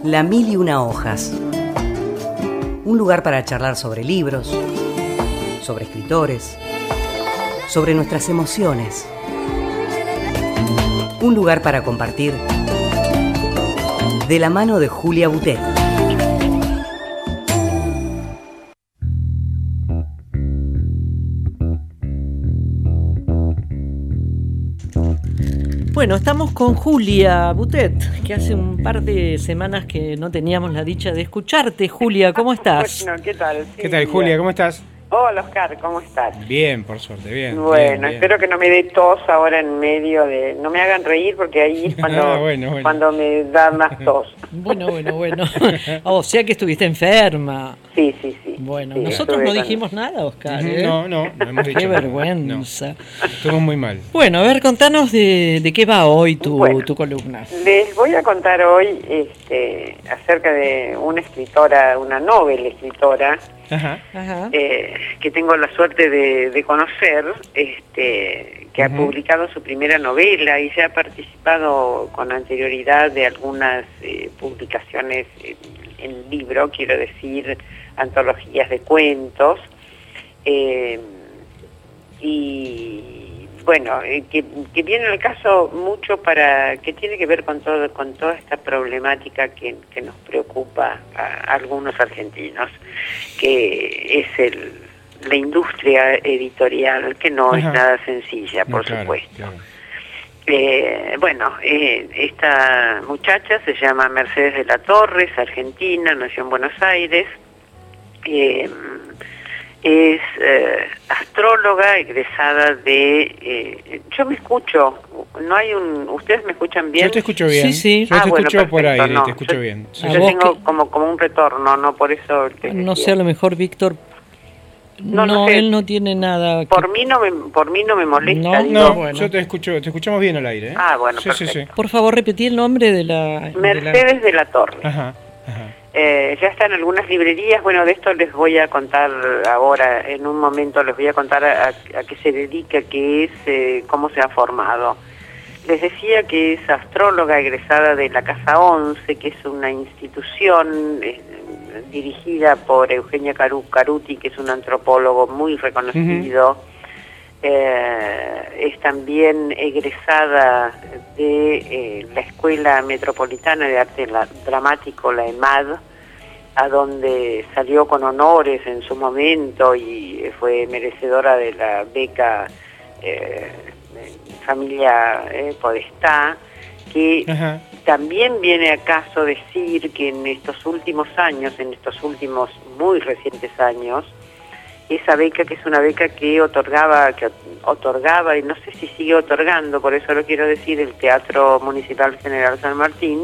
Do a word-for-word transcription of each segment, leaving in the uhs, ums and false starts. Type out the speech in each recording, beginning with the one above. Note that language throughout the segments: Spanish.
La Mil y Una Hojas. Un lugar para charlar sobre libros, sobre escritores, sobre nuestras emociones. Un lugar para compartir de la mano de Julia Butet. Bueno, estamos con Julia Butet, que hace un par de semanas que no teníamos la dicha de escucharte. Julia, ¿cómo estás? Bueno, ¿qué tal? Sí, ¿Qué tal, Julia? ¿Cómo estás? Hola, Oscar, ¿cómo estás? Bien, por suerte, bien. Bueno, bien, bien. espero que no me dé tos ahora en medio de... No me hagan reír porque ahí es cuando, Ah, bueno, bueno. cuando me da más tos. Bueno, bueno, bueno. O sea que estuviste enferma. Sí, sí, sí. Bueno, sí, nosotros estuve no con- dijimos nada, Oscar, Ujú, ¿eh? No, no, no hemos dicho Qué nada. vergüenza. No, estuvo muy mal. Bueno, a ver, contanos de, de qué va hoy tu, Bueno. tu columna. Les voy a contar hoy este, acerca de una escritora, una novel escritora, Ajá. Ajá. eh, que tengo la suerte de, de conocer, este, que Ujú. ha publicado su primera novela y ya ha participado con anterioridad de algunas eh, publicaciones en, en libro, quiero decir, antologías de cuentos, eh, y bueno, eh, que, que viene al caso mucho para, que tiene que ver con todo, con toda esta problemática que, que nos preocupa a algunos argentinos, que es el, la industria editorial, que no es Ajá. nada sencilla, No, por claro, supuesto. claro. Eh, bueno, eh, esta muchacha se llama Mercedes de la Torre, es argentina, nació en Buenos Aires, eh, es eh, astróloga egresada de... Eh, yo me escucho, no hay un... ¿Ustedes me escuchan bien? Yo te escucho bien. Sí, sí. Yo Ah, te bueno, escucho por perfecto, aire, no, te escucho yo- bien. Sí. ¿A Yo vos tengo qué? como, como un retorno, no por eso... les No decía. sé, a lo mejor Víctor... No, No, no sé. él no tiene nada que... Por mí no me, por mí no me molesta, No, digo. No, bueno. yo te escucho, te escuchamos bien al aire. ¿eh? Ah, bueno, sí, sí, sí. perfecto. Por favor, repetí el nombre de la... de la- Mercedes de la Torre. Ajá, ajá. Eh, ya está en algunas librerías. Bueno, de esto les voy a contar ahora, en un momento les voy a contar a, a qué se dedica, qué es, eh, cómo se ha formado. Les decía que es astróloga egresada de la Casa once, que es una institución eh, dirigida por Eugenia Caru- Caruti, que es un antropólogo muy reconocido. Eh, es también egresada de eh, la Escuela Metropolitana de Arte La- Dramático, la EMAD, a donde salió con honores en su momento y fue merecedora de la beca eh, Familia eh, Podestá, que Ajá. también viene a caso decir que en estos últimos años, en estos últimos muy recientes años, esa beca, que es una beca que otorgaba, que otorgaba y no sé si sigue otorgando, por eso lo quiero decir, el Teatro Municipal General San Martín,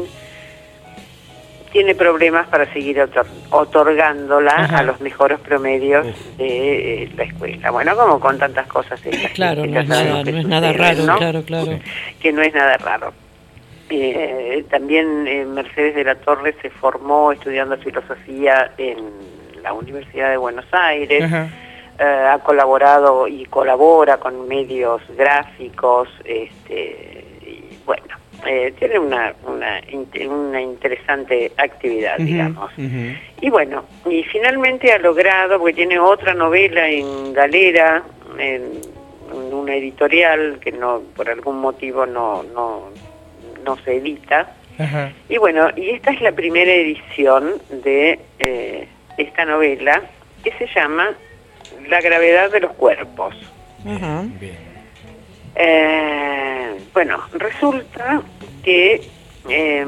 tiene problemas para seguir otor otorgándola Ajá. a los mejores promedios Uf. de eh, la escuela. Bueno, como con tantas cosas en la Claro, que no ya es sabemos nada, que no es nada suceden, raro, ¿no? claro, claro. Que no es nada raro. Eh, también eh, Mercedes de la Torre se formó estudiando filosofía en la Universidad de Buenos Aires, Ajá. eh, ha colaborado y colabora con medios gráficos, este, y bueno, eh, tiene una, una, inte- una interesante actividad, Ujú, digamos. ujú. Y bueno, y finalmente ha logrado, porque tiene otra novela en Galera, en, en una editorial que no, por algún motivo no, no, no se edita. Ajá. Y bueno, y esta es la primera edición de eh, esta novela, que se llama La gravedad de los cuerpos. Ajá. Bien. Eh, bueno, resulta que eh,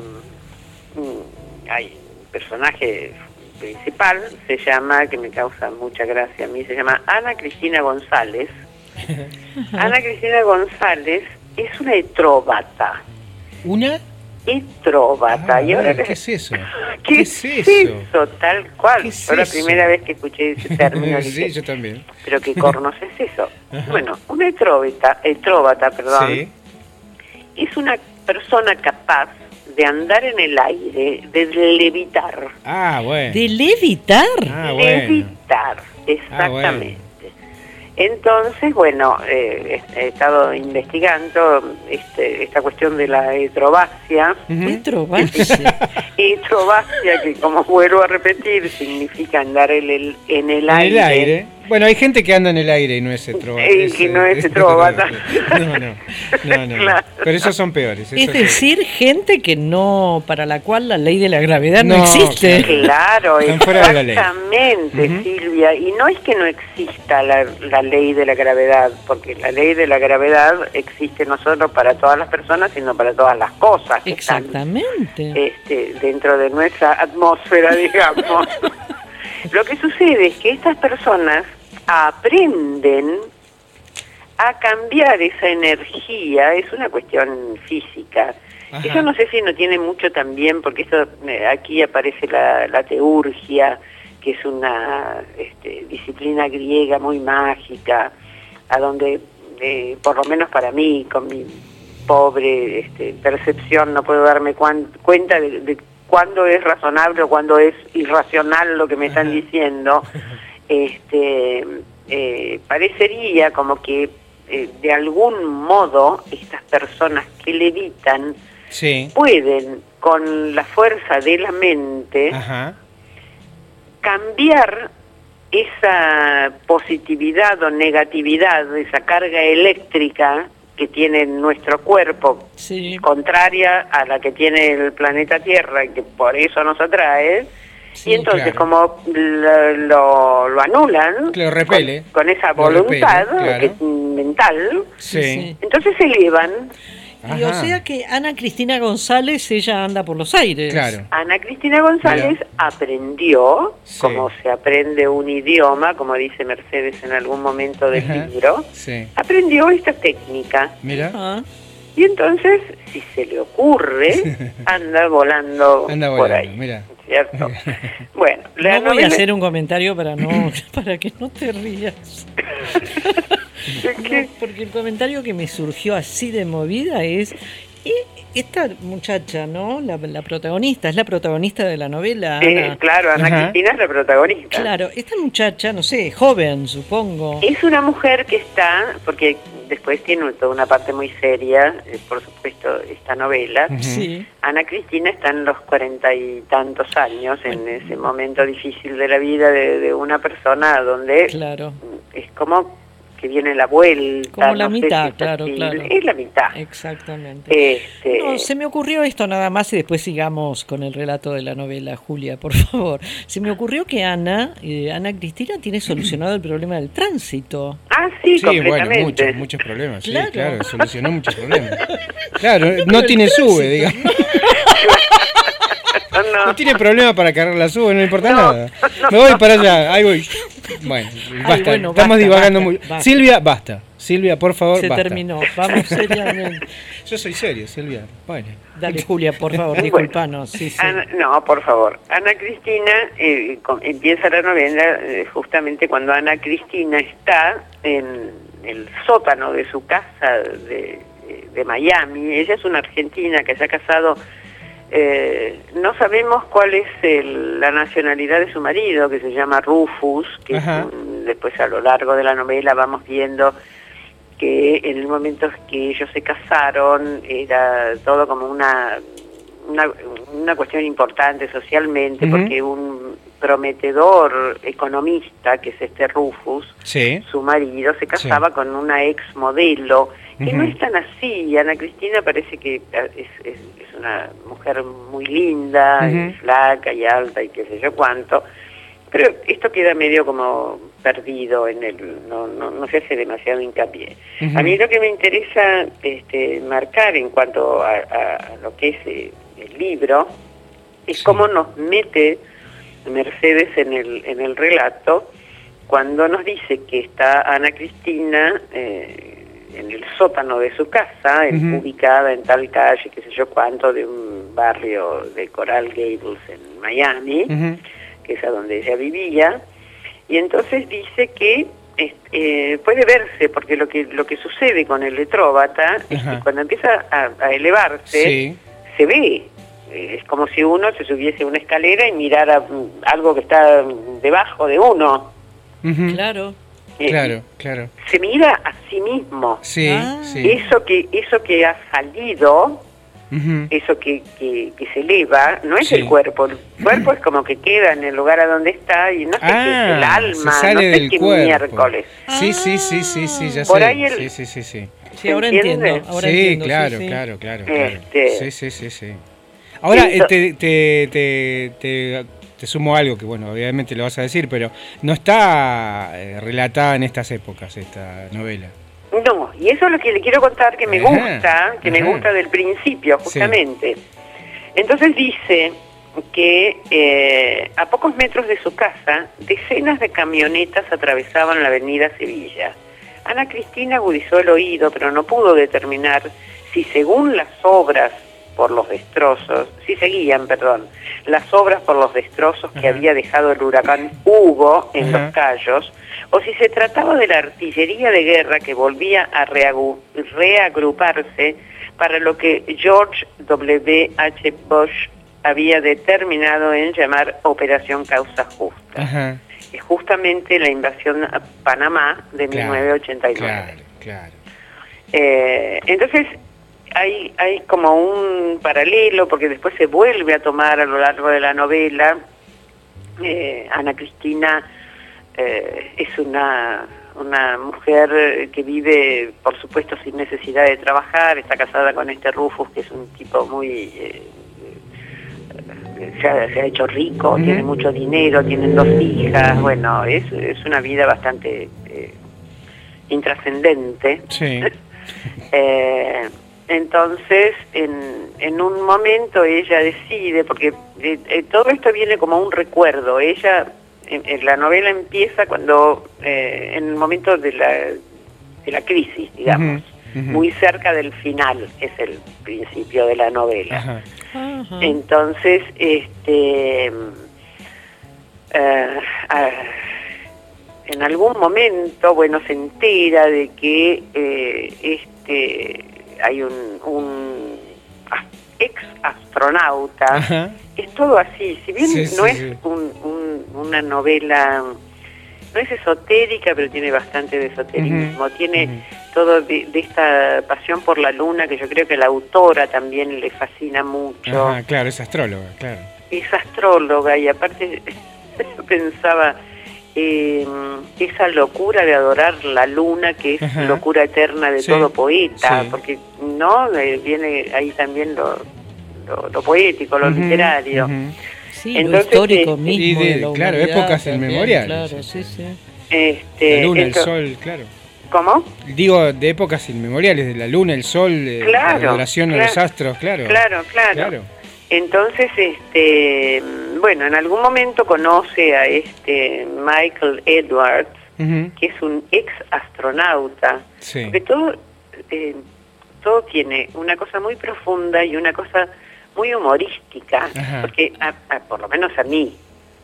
hay un personaje principal, se llama, que me causa mucha gracia a mí, se llama Ana Cristina González. Ana Cristina González es una etróbata. ¿Una? Etróbata. Ah, y ahora ¿qué les- es eso? ¿Qué, ¿Qué es es eso? eso? Tal cual. ¿Qué es Fue la eso? primera vez que escuché ese término. Sí, dije, yo también. pero qué cornos es eso. Ajá. Bueno, una etróbata, etróbata, perdón, Sí. es una persona capaz de andar en el aire, de levitar. Ah, bueno. ¿De levitar? Ah, bueno. Levitar, exactamente. bueno. Entonces, bueno, eh, he, he estado investigando este, esta cuestión de la etrobacia. Ujú. Etrobacia. Etrovacia, que como vuelvo a repetir, significa andar en el, en el En aire. el aire. Bueno, hay gente que anda en el aire y no es etróbata. Eh, que no es etróbata. No, no, no, no. Claro. Pero esos son peores. Es esos decir, gente que no, para la cual la ley de la gravedad no, No, existe. Claro, Están fuera de la ley. exactamente, Ujú. Silvia. Y no es que no exista la, la ley de la gravedad, porque la ley de la gravedad existe no solo para todas las personas, sino para todas las cosas que están Exactamente. este, dentro de nuestra atmósfera, digamos. Lo que sucede es que estas personas aprenden a cambiar esa energía, es una cuestión física. Ajá. Eso no sé si no tiene mucho también, porque esto eh, aquí aparece la, la teurgia, que es una este, disciplina griega muy mágica, a donde, eh, por lo menos para mí, con mi pobre este, percepción, no puedo darme cuan- cuenta de, de cuándo es razonable o cuándo es irracional lo que me están Ajá. diciendo. Este, eh, parecería como que eh, de algún modo estas personas que levitan Sí. pueden con la fuerza de la mente Ajá. cambiar esa positividad o negatividad, esa carga eléctrica que tiene nuestro cuerpo, Sí, contraria a la que tiene el planeta Tierra y que por eso nos atrae, sí, y entonces claro. como lo, lo, lo anulan Lo repele. con, con esa Lo voluntad repele, claro. que- mental, sí, Sí. sí. entonces se elevan. Y o Ajá. sea que Ana Cristina González, ella anda por los aires. Claro. Ana Cristina González Mira. aprendió, Sí. como se aprende un idioma, como dice Mercedes en algún momento del Ajá. libro, Sí. aprendió esta técnica. Mira. Ah, Y entonces, si se le ocurre, anda volando Anda por volando, ahí. mira. ¿Cierto? Bueno, la no voy a novela- hacer un comentario para no para que no te rías. ¿Qué? No, porque el comentario que me surgió así de movida es y esta muchacha, ¿no? La, la protagonista, es la protagonista de la novela. Eh, Ana. claro, Ana Ajá. Cristina es la protagonista. Claro, esta muchacha, no sé, joven, supongo. Es una mujer que está, porque después tiene toda una parte muy seria, eh, por supuesto, esta novela. Ujú. Sí, Ana Cristina está en los cuarenta y tantos años, en ese momento difícil de la vida de, de una persona donde claro. es como que viene la vuelta. Como la no sé mitad, si es claro, así. claro. Es la mitad. Exactamente. Este, No, se me ocurrió esto nada más y después sigamos con el relato de la novela, Julia, por favor. Se me ocurrió que Ana, eh, Ana Cristina tiene solucionado el problema del tránsito. Ah, sí, Sí, bueno, completamente. muchos, muchos problemas. Sí, Claro. claro, solucionó muchos problemas. Claro, no tiene sube, digamos. No, No tiene problema para cargar la sube, no le importa No, nada. Me voy para allá, ahí voy. Bueno, basta, bueno, estamos basta, divagando basta, muy. basta. Silvia, basta. Silvia, por favor, Se basta. terminó. Vamos seriamente. Yo soy serio, Silvia. Bueno. Dale, Julia, por favor, Bueno. disculpanos. Sí, sí. Ana- no, por favor. Ana Cristina eh, com- empieza la novela eh, justamente cuando Ana Cristina está en el sótano de su casa de, de Miami. Ella es una argentina que se ha casado. Eh, no sabemos cuál es el- la nacionalidad de su marido, que se llama Rufus, que es Ajá. un- después a lo largo de la novela vamos viendo que en el momento que ellos se casaron era todo como una una, una cuestión importante socialmente, Ujú. porque un prometedor economista, que es este Rufus, Sí. su marido, se casaba Sí. con una ex modelo, que Ujú. no es tan así. Ana Cristina parece que es, es, es una mujer muy linda, Ujú. y flaca y alta y qué sé yo cuánto, pero esto queda medio como perdido en el, no, no, no se hace demasiado hincapié. Ujú. A mí lo que me interesa este, marcar en cuanto a, a- a lo que es eh, el libro es Sí. cómo nos mete Mercedes en el, en el relato cuando nos dice que está Ana Cristina eh, en el sótano de su casa, en- Ujú. ubicada en tal calle, qué sé yo cuánto, de un barrio de Coral Gables en Miami, Ujú. que es a donde ella vivía, y entonces dice que este, eh, puede verse, porque lo que lo que sucede con el letróbata es Ajá. que cuando empieza a, a elevarse, Sí. se ve. Eh, Es como si uno se subiese a una escalera y mirara mm, algo que está mm, debajo de uno. Ujú. Claro. Eh, Claro, claro. Se mira a sí mismo. Sí, Ah. sí. Eso que eso que ha salido uh-huh. eso que, que, que se eleva, no es sí. el cuerpo, el cuerpo es como que queda en el lugar a donde está y no sé ah, qué es el alma, se sale no sé del qué cuerpo. miércoles. Sí, sí, sí, sí, sí, ya Por sé. ahí el, sí, sí, sí, sí. Sí, ahora ¿entiende? entiendo. Ahora sí, entiendo, claro, sí, sí. claro, claro, claro. Este... Sí, sí, sí, sí. Ahora eh, Ento... te, te, te, te, te sumo algo que, bueno, obviamente lo vas a decir, pero no está eh, relatada en estas épocas esta novela. No, y eso es lo que le quiero contar que me Ajá, gusta, que ajá. me gusta del principio, justamente. Sí. Entonces dice que eh, a pocos metros de su casa, decenas de camionetas atravesaban la avenida Sevilla. Ana Cristina agudizó el oído, pero no pudo determinar si según las obras por los destrozos, si seguían, perdón, las obras por los destrozos que Ajá. había dejado el huracán Hugo en Ajá. Los Cayos, o si se trataba de la artillería de guerra que volvía a reagruparse para lo que George W H Bush había determinado en llamar Operación Causa Justa. Ajá. Es justamente la invasión a Panamá de claro, mil novecientos ochenta y nueve. Claro, claro. Eh, entonces, hay, hay como un paralelo, porque después se vuelve a tomar a lo largo de la novela. Eh, Ana Cristina eh, es una, una mujer que vive, por supuesto, sin necesidad de trabajar, está casada con este Rufus, que es un tipo muy... Eh, se, ha, se ha hecho rico, uh-huh. tiene mucho dinero, tienen dos hijas, bueno, es, es una vida bastante eh, intrascendente. Sí. eh, Entonces, en, en un momento ella decide, porque eh, eh, todo esto viene como un recuerdo. Ella, en, en la novela empieza cuando, eh, en el momento de la, de la crisis, digamos, uh-huh, uh-huh. muy cerca del final, es el principio de la novela. Ajá. Ajá. Entonces, este, uh, uh, en algún momento, bueno, se entera de que eh, este... hay un, un ex astronauta. Ajá. Es todo así, si bien sí, no sí, es sí. Un, un, una novela, no es esotérica, pero tiene bastante de esoterismo, uh-huh. tiene uh-huh. todo de, de esta pasión por la luna, que yo creo que la autora también le fascina mucho. Ajá, claro, es astróloga, claro. Es astróloga y aparte pensaba... Eh, esa locura de adorar la luna, que es Ajá. locura eterna de sí, todo poeta, sí. porque no eh, viene ahí también lo, lo, lo poético, lo uh-huh, literario. Uh-huh. Sí, entonces, lo histórico este, mismo. Y de, de la claro, épocas inmemoriales. Claro, sí, sí. Este, la luna, esto, el sol, claro. ¿Cómo? Digo, de épocas inmemoriales, de la luna, el sol, de claro, la adoración claro, a los astros, claro. Claro, claro. claro. Entonces, este, bueno, en algún momento conoce a este Michael Edwards, uh-huh. que es un ex astronauta, sí. porque todo, eh, todo tiene una cosa muy profunda y una cosa muy humorística, Ajá. porque a, a, por lo menos a mí,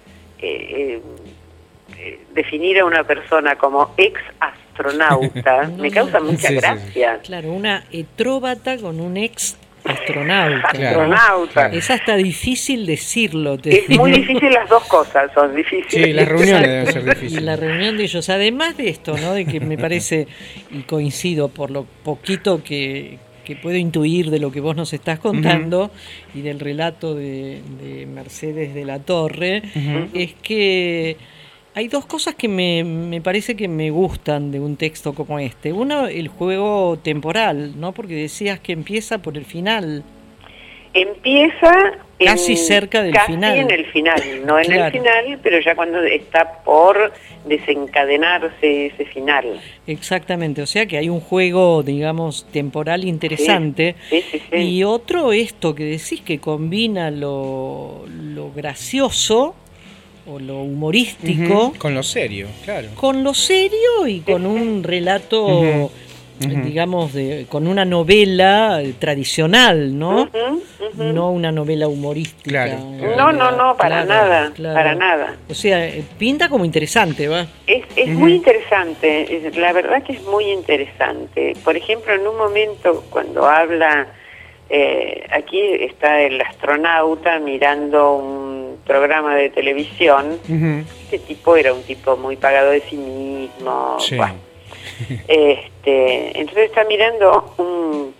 eh, eh, definir a una persona como ex astronauta no, me causa no, mucha sí, gracia. Sí. Claro, una etróbata con un ex astronauta. Astronauta. Es hasta difícil decirlo. Te es muy difícil, las dos cosas son difíciles. Sí, las reuniones deben ser difíciles. Y la reunión de ellos, además de esto, ¿no? De que me parece, y coincido por lo poquito que, que puedo intuir de lo que vos nos estás contando, uh-huh. y del relato de, de Mercedes de la Torre, uh-huh. es que hay dos cosas que me, me parece que me gustan de un texto como este. Uno, el juego temporal, ¿no? Porque decías que empieza por el final. Empieza en, casi cerca del casi final. en el final, no en claro. el final, pero ya cuando está por desencadenarse ese final. Exactamente, o sea que hay un juego, digamos, temporal interesante. Sí, sí, sí, sí. Y otro, esto que decís, que combina lo, lo gracioso o lo humorístico uh-huh. con lo serio, claro. Con lo serio y con un relato, uh-huh. Uh-huh. digamos, de, con una novela tradicional, ¿no? Uh-huh. Uh-huh. No una novela humorística. Claro. No, no, no, para claro, nada, claro. para nada. O sea, pinta como interesante, ¿va? Es, es uh-huh. muy interesante, la verdad que es muy interesante. Por ejemplo, en un momento cuando habla, eh, aquí está el astronauta mirando un programa de televisión, uh-huh. este tipo era un tipo muy pagado de sí mismo, sí. bueno. este, entonces está mirando un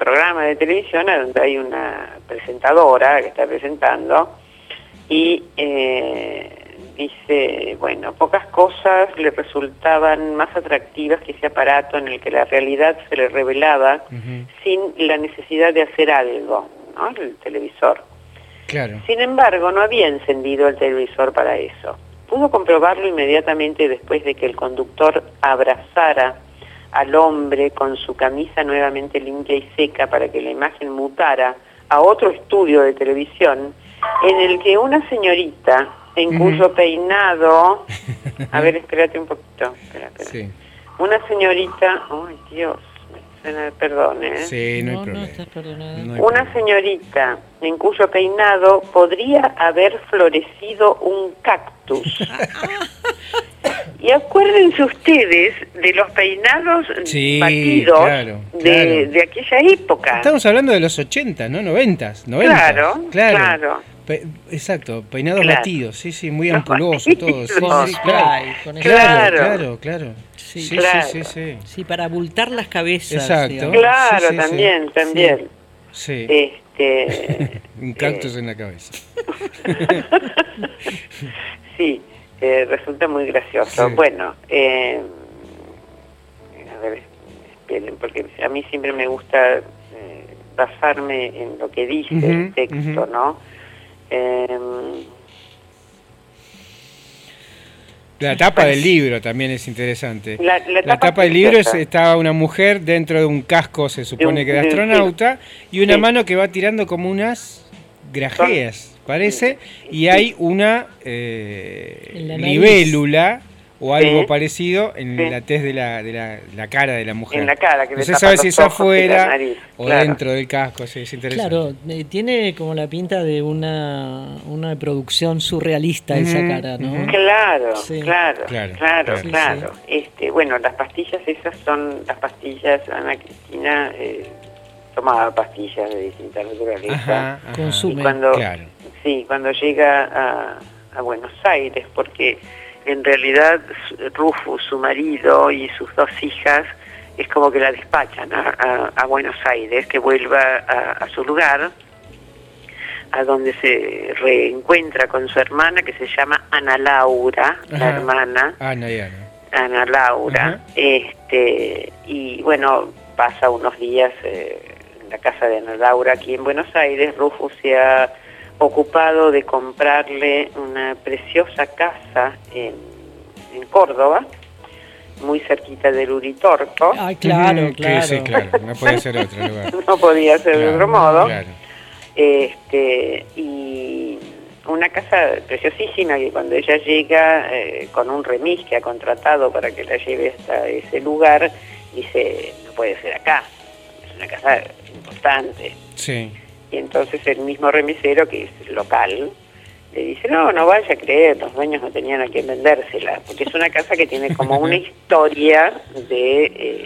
programa de televisión donde hay una presentadora que está presentando y eh, dice, bueno, pocas cosas le resultaban más atractivas que ese aparato en el que la realidad se le revelaba uh-huh. sin la necesidad de hacer algo, ¿no? El televisor. Claro. Sin embargo, no había encendido el televisor para eso. Pudo comprobarlo inmediatamente después de que el conductor abrazara al hombre con su camisa nuevamente limpia y seca para que la imagen mutara a otro estudio de televisión en el que una señorita en uh-huh. cuyo peinado... A ver, espérate un poquito. Espera, espera. Sí. Una señorita... ¡Ay, Dios! Perdón, ¿eh? Sí, no hay no, problema. no estás perdonada. No hay una problema. señorita en cuyo peinado podría haber florecido un cactus. Y acuérdense ustedes de los peinados sí, batidos claro, de, claro. de aquella época. Estamos hablando de los ochenta, ¿no? noventas, noventas. Claro, claro. claro. Pe exacto, peinados claro. batidos, sí, sí, muy ampuloso todo. Sí, con sí, spray, claro. con Claro, claro, claro. Sí, sí, claro. sí, sí, sí. Sí, para abultar las cabezas. Exacto. Digamos. Claro, sí, sí, también, sí. también. Sí. Este, un cactus eh, en la cabeza. sí, eh, resulta muy gracioso. Sí. Bueno, eh, a ver, esperen, porque a mí siempre me gusta eh, basarme en lo que dice uh-huh, el texto, uh-huh. ¿no? Eh, La tapa del libro también es interesante. La, la, la tapa, tapa del libro es, está una mujer dentro de un casco, se supone un, que de astronauta, sí, y una sí. mano que va tirando como unas grajeas, parece, y hay una eh, libélula o algo sí. parecido en sí. la tez de la, de, la, la cara de la mujer. En la cara, que no se sabe si es afuera nariz, o claro. dentro del casco, sí, es interesante. Claro, eh, tiene como la pinta de una, una producción surrealista esa mm-hmm, cara, ¿no? Mm-hmm. Claro, sí. claro, claro, claro, sí, claro. Sí. Este, bueno, las pastillas esas son las pastillas, Ana Cristina eh, tomaba pastillas de distinta naturaleza. Ajá, ajá. Consume. Y cuando, claro. Sí, cuando llega a, a Buenos Aires, porque en realidad Rufus, su marido y sus dos hijas, es como que la despachan a, a, a Buenos Aires, que vuelva a, a su lugar, a donde se reencuentra con su hermana, que se llama Ana Laura, Ajá. la hermana. Ana y Ana. Ana Laura. Ajá. Este, y bueno, pasa unos días eh, en la casa de Ana Laura aquí en Buenos Aires. Rufus se ha ocupado de comprarle una preciosa casa en, en Córdoba, muy cerquita del Uritorco. Ah, claro, mm, claro. Sí, sí, claro, no podía ser otro lugar. No podía ser claro, de otro modo. Claro. Este, y una casa preciosísima que cuando ella llega eh, con un remis que ha contratado para que la lleve hasta ese lugar, dice, no puede ser acá, es una casa importante. Sí. Y entonces el mismo remisero, que es local, le dice, no, no vaya a creer, los dueños no tenían a quién vendérsela, porque es una casa que tiene como una historia de eh,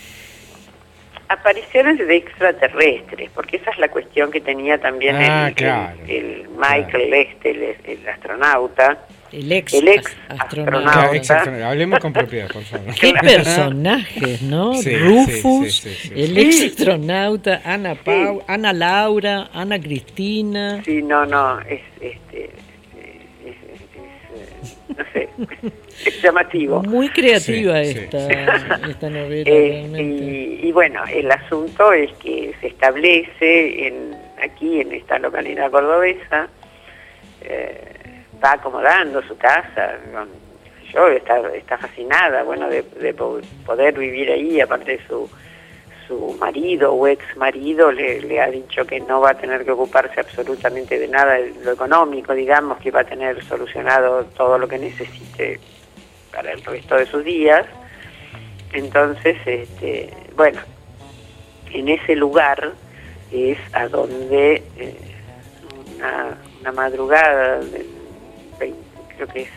apariciones de extraterrestres, porque esa es la cuestión que tenía también ah, el, claro, el, el Michael claro. este, el, el astronauta. El ex, el ex astronauta. astronauta. Claro, hablemos con propiedad, por favor. Qué personajes, ¿no? Sí, Rufus, sí, sí, sí, sí. el ex astronauta, Ana Pau, sí. Ana Laura, Ana Cristina. Sí, no, no, es, este, es, es, es, no sé, es llamativo. Muy creativa sí, sí. esta, esta novela, eh, realmente. Y, y bueno, el asunto es que se establece en, aquí en esta localidad cordobesa, eh, va acomodando su casa, yo está, está fascinada, bueno, de, de poder vivir ahí, aparte de su, su marido o ex marido le, le ha dicho que no va a tener que ocuparse absolutamente de nada de lo económico, digamos, que va a tener solucionado todo lo que necesite para el resto de sus días. Entonces, este, bueno, en ese lugar es a donde eh, una, una madrugada del veinte, creo que es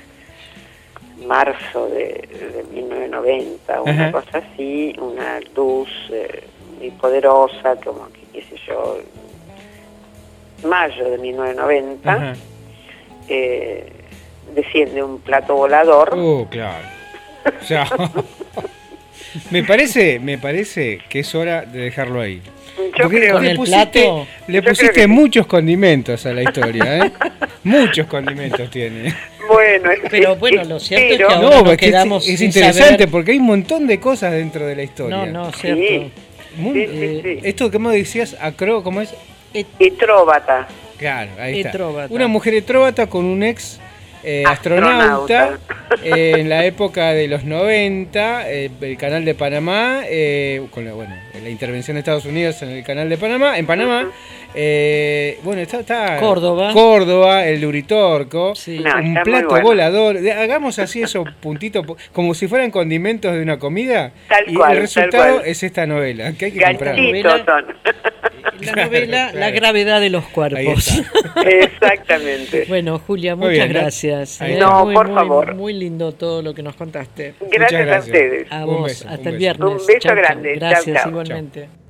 marzo de, de mil novecientos noventa, una Ajá. cosa así, una luz eh, muy poderosa, como que, qué sé yo, mayo de mil novecientos noventa, eh, desciende un plato volador. Oh, claro. O sea, me parece, me parece que es hora de dejarlo ahí. Porque creo con le el pusiste, plato. le Yo creo pusiste que sí. muchos condimentos a la historia, ¿eh? Muchos condimentos tiene. Bueno, es- Pero es- bueno, lo cierto es que espero- ahora No, nos es, que quedamos es, es sin interesante saber. porque hay un montón de cosas dentro de la historia. No, no, Sí. cierto. Muy- Sí, sí, eh, sí. Esto que me decías, acro, ¿cómo es? Etróbata. Claro, ahí está. Etróbata. Una mujer etróbata con un ex eh, Astronauta. astronauta, eh, en la época de los noventa, eh, el canal de Panamá, eh, con la, bueno, la intervención de Estados Unidos en el canal de Panamá, en Panamá, Ujú. eh, bueno, está, está Córdoba. Córdoba, el de Uritorco, Sí. No, un está muy plato bueno. volador, de- hagamos así esos puntitos, como si fueran condimentos de una comida, Tal y cual, el tal resultado cual. es esta novela, que hay que comprar. Ganchitos son. La novela Claro. La gravedad de los Ahí cuerpos. está. Exactamente. Bueno, Julia, Muy muchas bien, ¿no? gracias. Ahí ¿eh? está. No, Muy, por muy, favor. Muy lindo todo lo que nos contaste. Gracias, gracias. a ustedes. A Un vos, beso, un hasta el beso. viernes. Un beso Chau, chau. grande. Chau, Gracias, chau. igualmente.